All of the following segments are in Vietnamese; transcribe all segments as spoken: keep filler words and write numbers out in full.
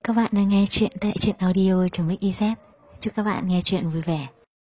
các bạn đang nghe chuyện tại truyện audio.mixyz. Chúc các bạn nghe chuyện vui vẻ.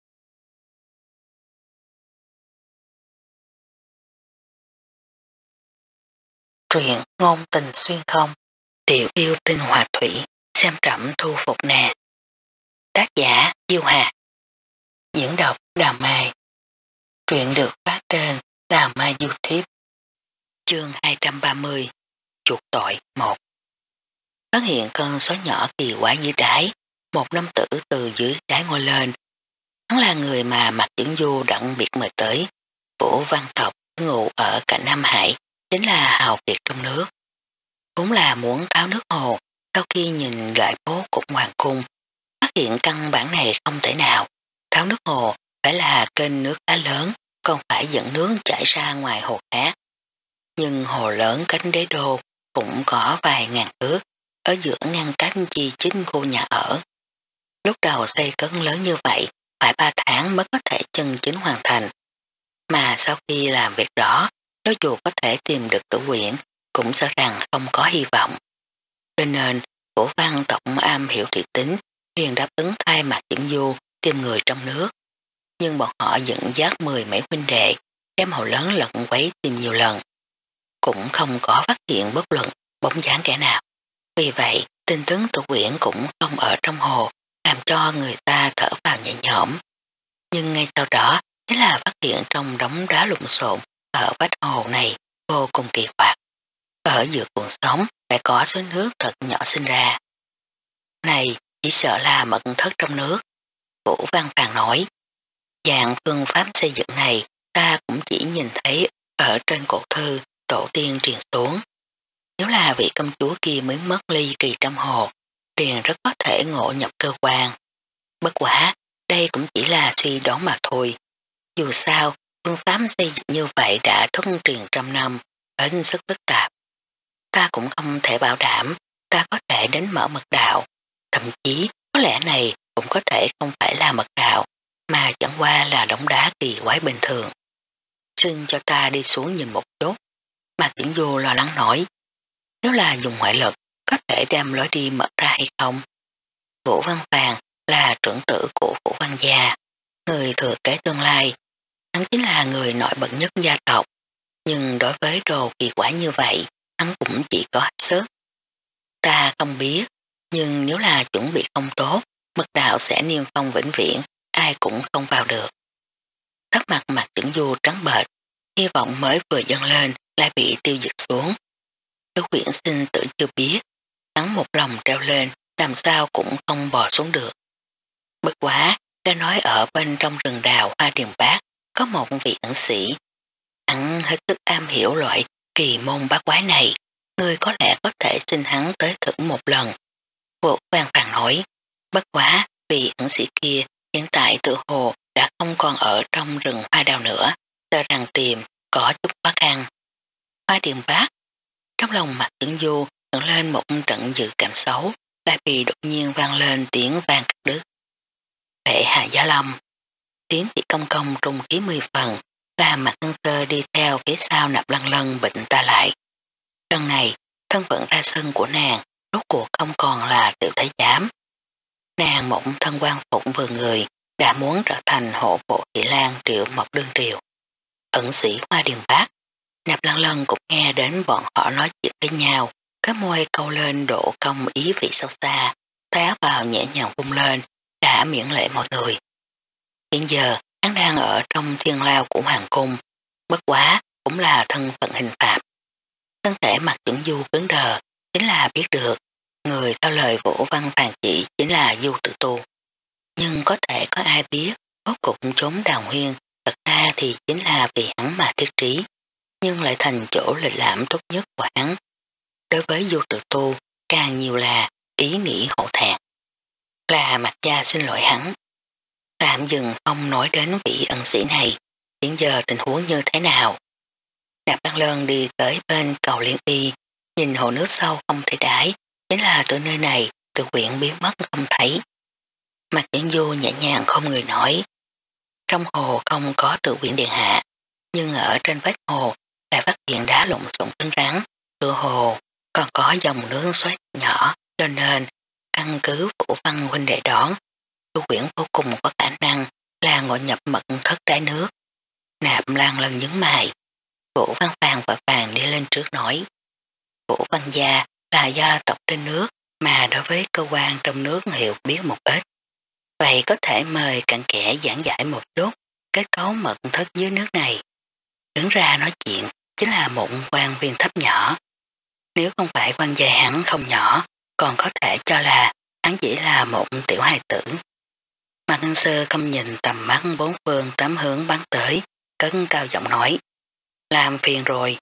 Truyện ngôn tình xuyên không, tiểu yêu tinh hòa thủy, xem trẫm thu phục nè. Tác giả Diêu Hà. Diễn đọc Đào Mai. Truyện được phát trên Đào Mai YouTube. Chương hai trăm ba mươi. Chuộc tội một. Phát hiện con sói nhỏ kỳ quái dưới đáy, một nam tử từ dưới đáy ngồi lên. Hắn là người mà Mạc Chưởng Du đặc biệt mời tới. Vũ Văn Tộc ngụ ở cạnh Nam Hải, chính là hào kiệt trong nước. Cũng là muốn tháo nước hồ, sau khi nhìn lại bố cục hoàng cung, phát hiện căn bản này không thể nào. Tháo nước hồ phải là kênh nước khá lớn, còn phải dẫn nước chảy ra ngoài hồ khác. Nhưng hồ lớn cánh đế đô cũng có vài ngàn thước, ở giữa ngăn cách chi chính khu nhà ở. Lúc đầu xây cấn lớn như vậy, phải ba tháng mới có thể chân chính hoàn thành. Mà sau khi làm việc đó, cho dù có thể tìm được tử quyển, cũng sợ rằng không có hy vọng. Cho nên, Vũ Văn Tổng am hiểu thị tính, liền đáp ứng thay Mạc Chưởng Du tìm người trong nước. Nhưng bọn họ dẫn dắt mười mấy huynh đệ, đem hồ lớn lận quấy tìm nhiều lần. Cũng không có phát hiện bất luận bóng dáng kẻ nào. Vì vậy, tin tức tử quyển cũng không ở trong hồ, làm cho người ta thở vào nhẹ nhõm. Nhưng ngay sau đó, chính là phát hiện trong đống đá lộn xộn ở vách hồ này vô cùng kỳ quặc. Ở giữa cuộn sóng lại có suối nước thật nhỏ sinh ra. Này chỉ sợ là mật thất trong nước. Vũ Văn Phàn nói, dạng phương pháp xây dựng này ta cũng chỉ nhìn thấy ở trên cổ thư tổ tiên truyền xuống. Nếu là vị công chúa kia mới mất ly kỳ trong hồ, liền rất có thể ngộ nhập cơ quan. Bất quả, đây cũng chỉ là suy đoán mà thôi. Dù sao, phương pháp xây dựng như vậy đã thất truyền trăm năm, hết sức phức tạp. Ta cũng không thể bảo đảm ta có thể đến mở mật đạo. Thậm chí, có lẽ này cũng có thể không phải là mật đạo, mà chẳng qua là đống đá kỳ quái bình thường. Xin cho ta đi xuống nhìn một chút. Mạc Chưởng Du lo lắng nói, nếu là dùng ngoại lực, có thể đem lối đi mở ra hay không? Vũ Văn Phàn là trưởng tử của Vũ Văn gia, người thừa kế tương lai. Hắn chính là người nổi bật nhất gia tộc, nhưng đối với đồ kỳ quái như vậy, hắn cũng chỉ có hết sức. Ta không biết, nhưng nếu là chuẩn bị không tốt, mật đạo sẽ niêm phong vĩnh viễn, ai cũng không vào được. Sắc mặt Mạc Chưởng Du trắng bệch, hy vọng mới vừa dâng lên lại bị tiêu diệt xuống. Tứ quyển sinh tử chưa biết, hắn một lòng treo lên, làm sao cũng không bò xuống được. Bất quá, đã nói ở bên trong rừng đào Hoa Điền Bác có một vị ẩn sĩ. Hắn hết sức am hiểu loại kỳ môn bát quái này, người có lẽ có thể xin hắn tới thử một lần. Vũ Văn Phàn nói, bất quá vị ẩn sĩ kia hiện tại tự hồ đã không còn ở trong rừng hoa đào nữa, sợ rằng tìm có chút khó khăn. Hoa Điền Bác, trong lòng Mạc Chưởng Du dựng lên một trận dự cảm xấu, lại bị đột nhiên vang lên tiếng vang cắt đứt. Vệ Hạ Giá Lâm, tiếng thị công công trung khí mười phần, làm Mạc Ngân Cơ đi theo phía sau Nạp Lăng Lân bệnh ta lại. Lần này, thân phận ra sân của nàng rốt cuộc không còn là tiểu thái giám. Nàng mộng thân quan phụng vừa người, đã muốn trở thành hộ bộ thị lang Triệu Mộc Đương Triều. Ẩn sĩ Hoa Điền Bác, Nạp Lăng Lân cũng nghe đến bọn họ nói chuyện với nhau, cái môi câu lên độ công ý vị sâu xa, tay áo vào nhẹ nhàng vung lên, đã miễn lệ mọi người. Hiện giờ, hắn đang ở trong thiên lao của hoàng cung, bất quá cũng là thân phận hình phạm. Thân thể Mạc Chưởng Du cứng đờ, chính là biết được, người theo lời Vũ Văn Phàn chỉ chính là Du Tự Tu. Nhưng có thể có ai biết, rốt cục trốn đào huyên, thật ra thì chính là vì hắn mà thiết trí, nhưng lại thành chỗ lịch lãm tốt nhất của hắn. Đối với Du Tự Tu, càng nhiều là ý nghĩ hổ thẹn. Là Mạc gia xin lỗi hắn. Tạm dừng không nói đến vị ẩn sĩ này, hiện giờ tình huống như thế nào. Nạp Lăng Lân đi tới bên cầu Liên Y, nhìn hồ nước sâu không thể đáy, chính là từ nơi này tự quyển biến mất không thấy. Mạc Chưởng Du nhẹ nhàng không người nói, trong hồ không có tự quyển điện hạ, nhưng ở trên vách hồ lại phát hiện đá lộn xộn cứng rắn, tự hồ còn có dòng nước xoáy nhỏ, cho nên căn cứ Vũ Văn huynh đệ đón, Chu Quyển vô cùng có khả năng là ngộ nhập mật thất đáy nước. Nạp Lan lần nhướng mày. Vũ Văn Phàn và Phàn đi lên trước nói. Vũ Văn gia là gia tộc trên nước mà đối với cơ quan trong nước hiểu biết một ít. Vậy có thể mời cặn kẽ giảng giải một chút kết cấu mật thất dưới nước này. Đứng ra nói chuyện chính là một quan viên thấp nhỏ. Nếu không phải quan gia hắn không nhỏ, còn có thể cho là hắn chỉ là một tiểu hài tử. Mạc Ngân Sơ không nhìn tầm mắt bốn phương tám hướng bắn tới, cất cao giọng nói. Làm phiền rồi.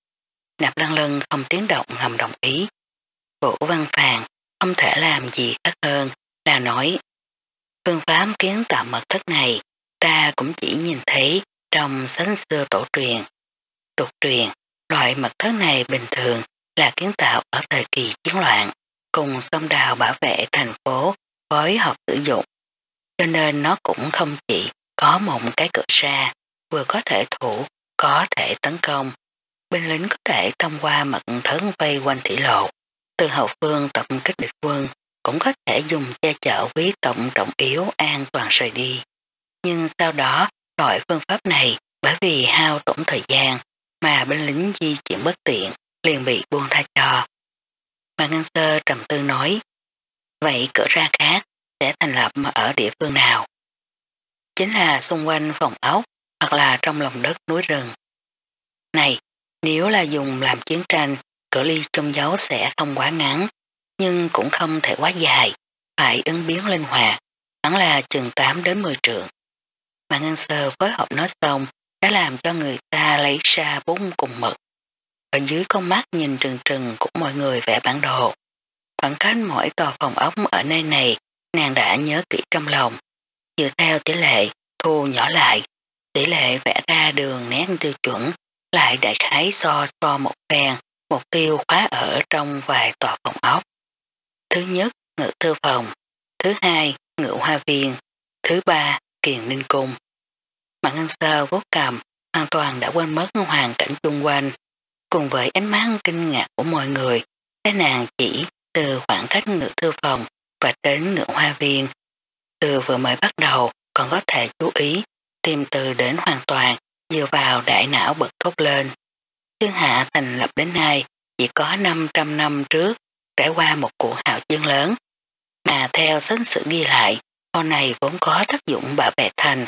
Nạp Lan Lân không tiếng động ngầm đồng ý. Vũ Văn Phàn không thể làm gì khác hơn là nói. Phương pháp kiến tạo mật thất này ta cũng chỉ nhìn thấy trong sách xưa tổ truyền. Tục truyền, loại mật thất này bình thường là kiến tạo ở thời kỳ chiến loạn, cùng sông đào bảo vệ thành phố phối hợp sử dụng. Cho nên nó cũng không chỉ có một cái cửa ra, vừa có thể thủ, có thể tấn công. Binh lính có thể thông qua mật thất vây quanh thủy lộ, từ hậu phương tập kích địch quân, cũng có thể dùng che chở quý tổng trọng yếu an toàn rời đi. Nhưng sau đó, loại phương pháp này bởi vì hao tổn thời gian mà binh lính di chuyển bất tiện, liền bị buông tha cho. Mạc Ngân Sơ trầm tư nói, vậy cửa ra khác sẽ thành lập ở địa phương nào? Chính là xung quanh phòng ốc hoặc là trong lòng đất núi rừng. Này, nếu là dùng làm chiến tranh, cự ly trong dấu sẽ không quá ngắn, nhưng cũng không thể quá dài, phải ứng biến linh hoạt, hẳn là chừng tám đến mười trượng. Mạc Ngân Sơ phối hợp nói xong đã làm cho người ta lấy ra bốn cùng mực. Ở dưới con mắt nhìn trừng trừng của mọi người vẽ bản đồ. Khoảng cách mỗi tòa phòng ốc ở nơi này nàng đã nhớ kỹ trong lòng. Dựa theo tỷ lệ thu nhỏ lại, tỷ lệ vẽ ra đường nét tiêu chuẩn, lại đại khái so so một phen, mục tiêu khóa ở trong vài tòa phòng ốc. Thứ nhất, ngự thư phòng. Thứ hai, ngự hoa viên. Thứ ba, kiền ninh cung. Mạc Ngân Sơ vuốt cầm, hoàn toàn đã quên mất hoàn cảnh xung quanh. Cùng với ánh mắt kinh ngạc của mọi người, thế nàng chỉ từ khoảng cách ngự thư phòng và đến ngự hoa viên. Từ vừa mới bắt đầu còn có thể chú ý, tìm từ đến hoàn toàn, dựa vào đại não bật thốt lên. Thiên hạ thành lập đến nay chỉ có năm trăm năm trước trải qua một cuộc hạo chiến lớn, mà theo sách sử ghi lại, sau này vốn có tác dụng bảo vệ thành,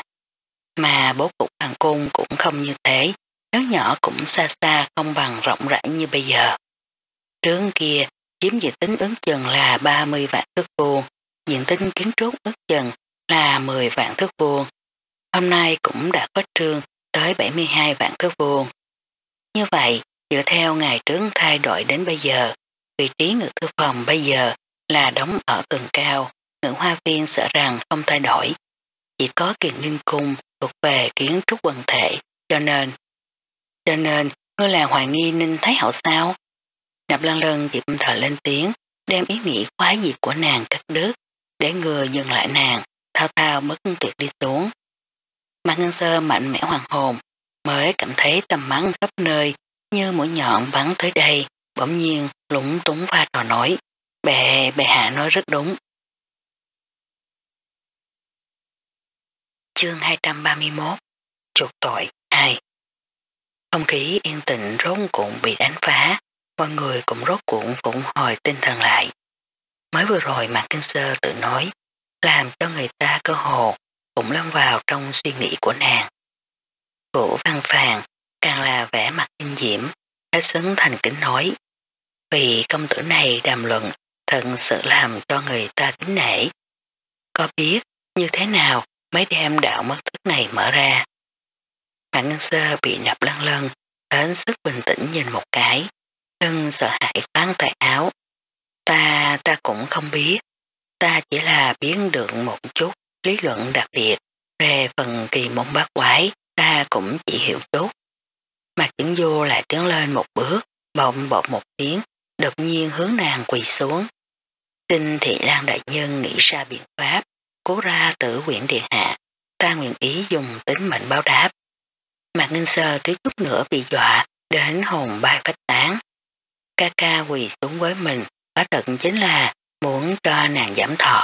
mà bố cục hoàng cung cũng không như thế, lớn nhỏ cũng xa xa không bằng rộng rãi như bây giờ. Trướng kia chiếm diện tích ước chừng là ba mươi vạn thước vuông, diện tích kiến trúc ước chừng là mười vạn thước vuông. Hôm nay cũng đã có trương tới bảy mươi hai vạn thước vuông. Như vậy, dựa theo ngày trướng thay đổi đến bây giờ, vị trí ngự thư phòng bây giờ là đóng ở tường cao, ngự hoa viên sợ rằng không thay đổi. Chỉ có kiền ninh cung thuộc về kiến trúc quần thể, cho nên cho nên ngươi là hoài nghi Ninh Thái Hậu sao? Nạp Lan Lân dịp thở lên tiếng, đem ý nghĩ khoái diệt của nàng cắt đứt, để người dừng lại nàng, thao thao bất tuyệt đi xuống. Mạc Ngân Sơ mạnh mẽ hoàng hồn, mới cảm thấy tầm mắt khắp nơi như mũi nhọn bắn tới đây, bỗng nhiên lúng túng pha trò nói, bệ bệ hạ nói rất đúng. Chương hai trăm ba mươi mốt Chuộc tội hai. Không khí yên tĩnh rốt cuộn bị đánh phá, mọi người cũng rốt cuộn phụng hồi tinh thần lại. Mới vừa rồi Mạc Kinh Sơ tự nói, làm cho người ta cơ hồ cũng lâm vào trong suy nghĩ của nàng. Vũ Văn Phàn càng là vẻ mặt kinh diễm, hết sức thành kính nói, vì công tử này đàm luận thật sự làm cho người ta kính nể. Có biết như thế nào mới đem đạo mất thức này mở ra? Mạc Ngân Sơ bị Nạp Lan Lân đến sức bình tĩnh nhìn một cái, lưng sợ hãi khoáng tay áo. Ta, ta cũng không biết, ta chỉ là biến được một chút lý luận đặc biệt, về phần kỳ môn bát quái, ta cũng chỉ hiểu chút. Mạc Chỉnh Du lại tiến lên một bước, bỗng bột một tiếng, đột nhiên hướng nàng quỳ xuống. Kinh Thị Lan đại nhân nghĩ ra biện pháp, cố ra tử quyển điện hạ, ta nguyện ý dùng tính mệnh báo đáp. Mạc Ngân Sơ thiếu chút nữa bị dọa đến hồn bay phách tán. Ca ca quỳ xuống với mình, quả thật chính là muốn cho nàng giảm thọ.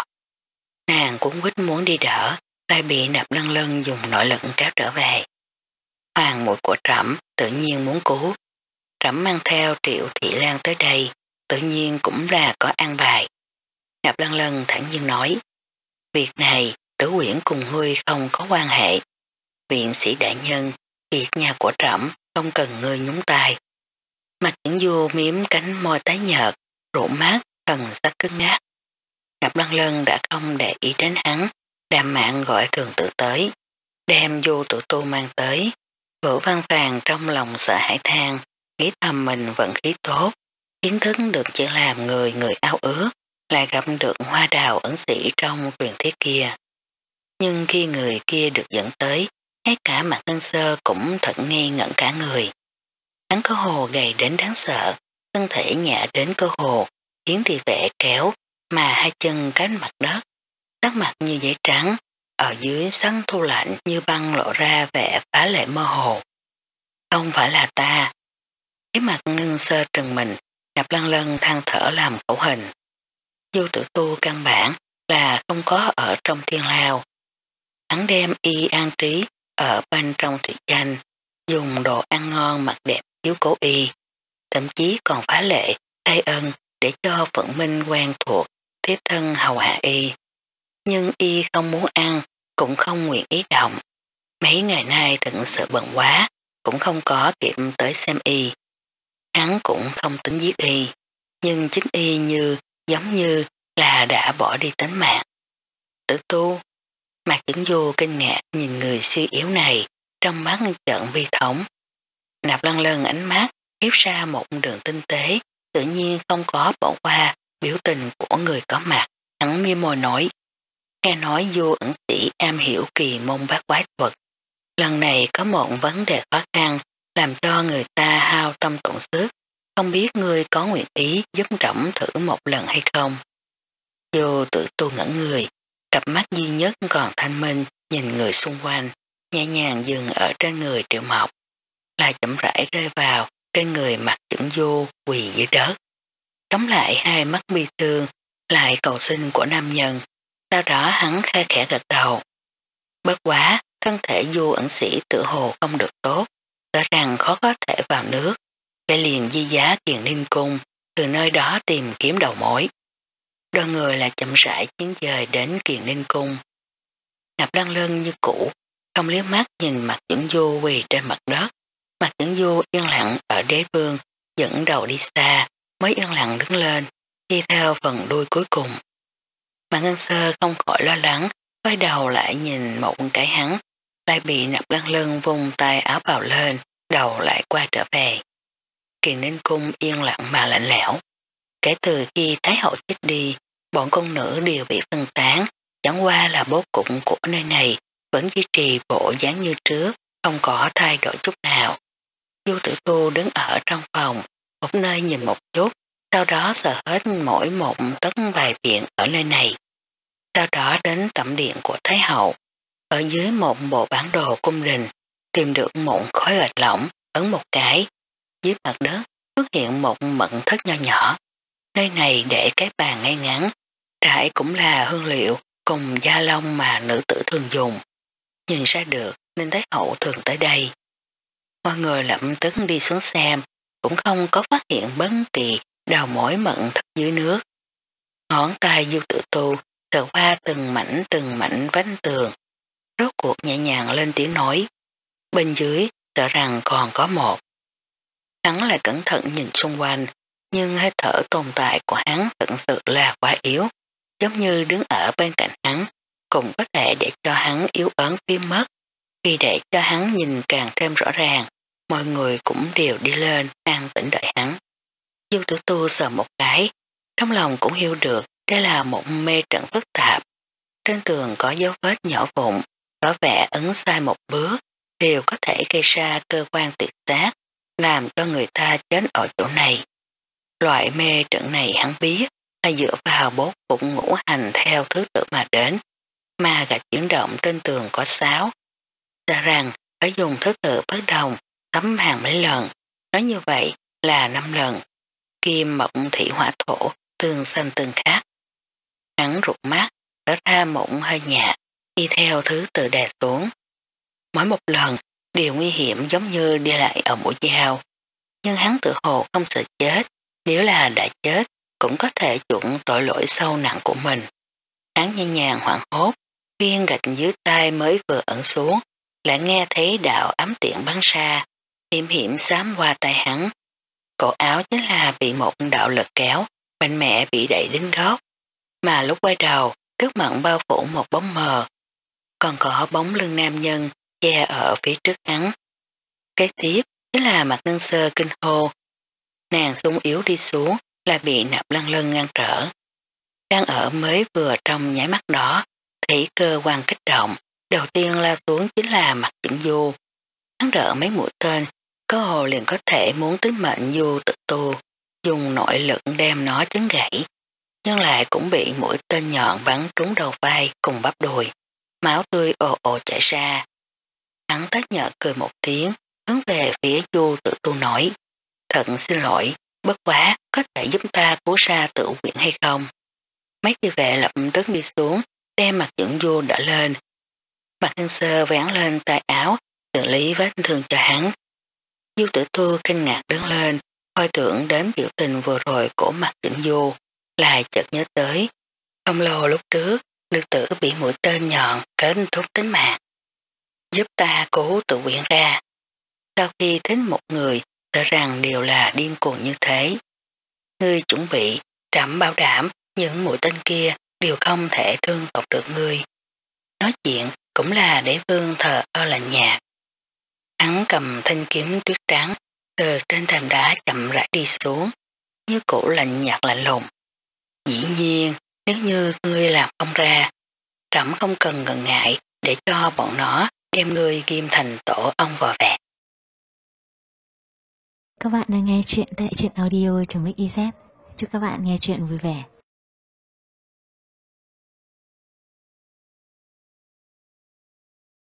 Nàng cũng quýt muốn đi đỡ, lại bị Nạp Lân Lân dùng nội lực kéo trở về. Hoàng muội của trẫm tự nhiên muốn cứu. Trẫm mang theo Triệu Thị Lan tới đây, tự nhiên cũng là có an bài. Nạp Lân Lân thản nhiên nói, việc này Tử Uyển cùng ngươi không có quan hệ. Viện sĩ đại nhân, việc nhà của trẫm không cần ngươi nhúng tay. Mặt Triển Du miếm cánh môi tái nhợt, rũ mát, thần sắc cứng ngắc. Nạp Lân Lân đã không để ý đến hắn, đàm mạng gọi thường tự tới, đem Du Tử Tu mang tới. Vũ Văn Phàn trong lòng sợ hãi than, nghĩ thầm mình vận khí tốt, kiến thức được chỉ làm người người ao ước, lại gặp được hoa đào ẩn sĩ trong truyền thuyết kia. Nhưng khi người kia được dẫn tới, ngay cả Mạc Ngân Sơ cũng thật nghi ngẩn cả người. Hắn có hồ gầy đến đáng sợ, thân thể nhẹ đến cơ hồ, khiến thì vẻ kéo, mà hai chân cánh mặt đất, sắc mặt như giấy trắng, ở dưới sân thu lạnh như băng lộ ra vẻ phá lệ mơ hồ. Không phải là ta. Cái mặt Ngân Sơ trừng mình, Nạp Lân Lân than thở làm khẩu hình. Du Tử Tu căn bản là không có ở trong thiên lao. Hắn đem y an trí ở bên trong thủy danh, dùng đồ ăn ngon mặc đẹp chiếu cố y, thậm chí còn phá lệ khai ân để cho Phận Minh quen thuộc thiếp thân hầu hạ y. Nhưng y không muốn ăn, cũng không nguyện ý động. Mấy ngày nay thật sự bận quá, cũng không có kịp tới xem y. Hắn cũng không tính giết y, nhưng chính y như giống như là đã bỏ đi tính mạng. Tử Tu, Mạc Triển Du kinh ngạc nhìn người suy yếu này, trong mắt trận vi thống. Nạp Lân Lân ánh mắt hiếp ra một đường tinh tế, tự nhiên không có bỏ qua biểu tình của người có mặt. Hắn mỉm môi nói, nghe nói Du ẩn sĩ am hiểu kỳ môn bát quái thuật. Lần này có một vấn đề khó khăn, làm cho người ta hao tâm tổn sức. Không biết ngươi có nguyện ý giúp trẫm thử một lần hay không? Du Tử Tu ngẩn người, cặp mắt duy nhất còn thanh minh nhìn người xung quanh, nhẹ nhàng dừng ở trên người Triệu Mộc, là chậm rãi rơi vào trên người Mạc Triển Du quỳ dưới đất. Chống lại hai mắt bi thương, lại cầu xin của nam nhân, sau đó hắn khe khẽ gật đầu. Bất quá, thân thể Du ẩn sĩ tự hồ không được tốt, rõ ràng khó có thể vào nước, vậy liền di giá Kiền Ninh Cung, từ nơi đó tìm kiếm đầu mối. Đoàn người là chậm rãi chuyến dời đến Kiền Ninh Cung. Nạp Lân Lân như cũ, không liếc mắt nhìn Mạc Triển Du quỳ trên mặt đất. Mạc Triển Du yên lặng ở đế vương, dẫn đầu đi xa, mới yên lặng đứng lên, đi theo phần đuôi cuối cùng. Mạc Ngân Sơ không khỏi lo lắng, quay đầu lại nhìn một cái hắn, lại bị Nạp Lân Lân vùng tay áo bào lên, đầu lại qua trở về. Kiền Ninh Cung yên lặng mà lạnh lẽo. Kể từ khi Thái Hậu chết đi, bọn công nữ đều bị phân tán, chẳng qua là bố cục của nơi này vẫn duy trì bộ dáng như trước, không có thay đổi chút nào. Du Tử Tu đứng ở trong phòng, một nơi nhìn một chút, sau đó sờ hết mỗi một tấc vài viện ở nơi này. Sau đó đến tẩm điện của Thái Hậu, ở dưới một bộ bản đồ cung đình, tìm được một khối gạch lỏng, ấn một cái, dưới mặt đất xuất hiện một mận thất nho nhỏ. Nơi này để cái bàn ngay ngắn, trải cũng là hương liệu cùng da lông mà nữ tử thường dùng. Nhìn ra được nên Thái Hậu thường tới đây. Mọi người lập tức đi xuống xem, cũng không có phát hiện bất kỳ đầu mối mận thất dưới nước. Ngón tay Du Tử Tu sờ qua từng mảnh từng mảnh vách tường, rốt cuộc nhẹ nhàng lên tiếng nói, bên dưới sợ rằng còn có một. Hắn lại cẩn thận nhìn xung quanh, nhưng hơi thở tồn tại của hắn thật sự là quá yếu, giống như đứng ở bên cạnh hắn, cũng có thể để cho hắn yếu ớn biến mất. Vì để cho hắn nhìn càng thêm rõ ràng, mọi người cũng đều đi lên an tĩnh đợi hắn. Du Tử Tu sờ một cái, trong lòng cũng hiểu được đây là một mê trận phức tạp. Trên tường có dấu vết nhỏ vụn, có vẻ ấn sai một bước, đều có thể gây ra cơ quan tuyệt tác, làm cho người ta chết ở chỗ này. Loại mê trận này hắn biết là dựa vào bố cục ngũ hành theo thứ tự mà đến, mà gạch chuyển động trên tường có sáu. Ra rằng phải dùng thứ tự bất đồng, tấm hàng mấy lần, nói như vậy là năm lần. Kim mộc thủy hỏa thổ, tương xanh tương khác, hắn rụt mắt, thở ra một hơi nhạt, y theo thứ tự đè xuống. Mỗi một lần, điều nguy hiểm giống như đi lại ở mũi dao. Nhưng hắn tự hồ không sợ chết, nếu là đã chết, cũng có thể chuộng tội lỗi sâu nặng của mình. Hắn nhẹ nhàng hoảng hốt, viên gạch dưới tay mới vừa ẩn xuống, lại nghe thấy đạo ám tiện bắn xa, hiểm hiểm xám qua tay hắn. Cổ áo chính là bị một đạo lực kéo, mạnh mẽ bị đẩy đến góc, mà lúc quay đầu, trước mặt bao phủ một bóng mờ, còn có bóng lưng nam nhân che ở phía trước hắn. Kế tiếp chính là Mạc Ngân Sơ kinh hô, nàng sung yếu đi xuống là bị Nạp Lăng Lân ngăn trở. Đang ở mới vừa trong nháy mắt đó, thấy cơ quan kích động, đầu tiên lao xuống chính là Mạc Chỉnh Du. Hắn đỡ mấy mũi tên, có hồ liền có thể muốn tính mệnh Du tự tu, dùng nội lực đem nó chấn gãy, nhưng lại cũng bị mũi tên nhọn bắn trúng đầu vai cùng bắp đùi, máu tươi ồ ồ chảy ra. Hắn tất nhợt cười một tiếng, hướng về phía Du tự tu nói, thật xin lỗi, bất quá có thể giúp ta cứu ra tự quyển hay không? Mấy thị vệ lập tức đi xuống, đem Mặt Dưỡng Du đỡ lên. Mạc Ngân Sơ vén lên tay áo, xử lý vết thương cho hắn. Du Tử Tu kinh ngạc đứng lên, hồi tưởng đến biểu tình vừa rồi của Mạc Dưỡng Du, lại chợt nhớ tới. Không lâu lúc trước, nữ tử bị mũi tên nhọn kết thúc tính mạng. Giúp ta cứu tự quyển ra. Sau khi thích một người, sợ rằng đều là điên cuồng như thế. Ngươi chuẩn bị, trẫm bảo đảm những mũi tên kia đều không thể thương tổn được ngươi. Nói chuyện cũng là để vương thờ ơ lạnh nhạt. Hắn cầm thanh kiếm tuyết trắng từ trên thềm đá chậm rãi đi xuống, như cũ lạnh nhạt lạnh lùng. Dĩ nhiên, nếu như ngươi làm không ra, trẫm không cần ngần ngại để cho bọn nó đem ngươi ghim thành tổ ong vò vẹt. Các bạn đang nghe chuyện tại truyện audio.mixyz. Chúc các bạn nghe chuyện vui vẻ.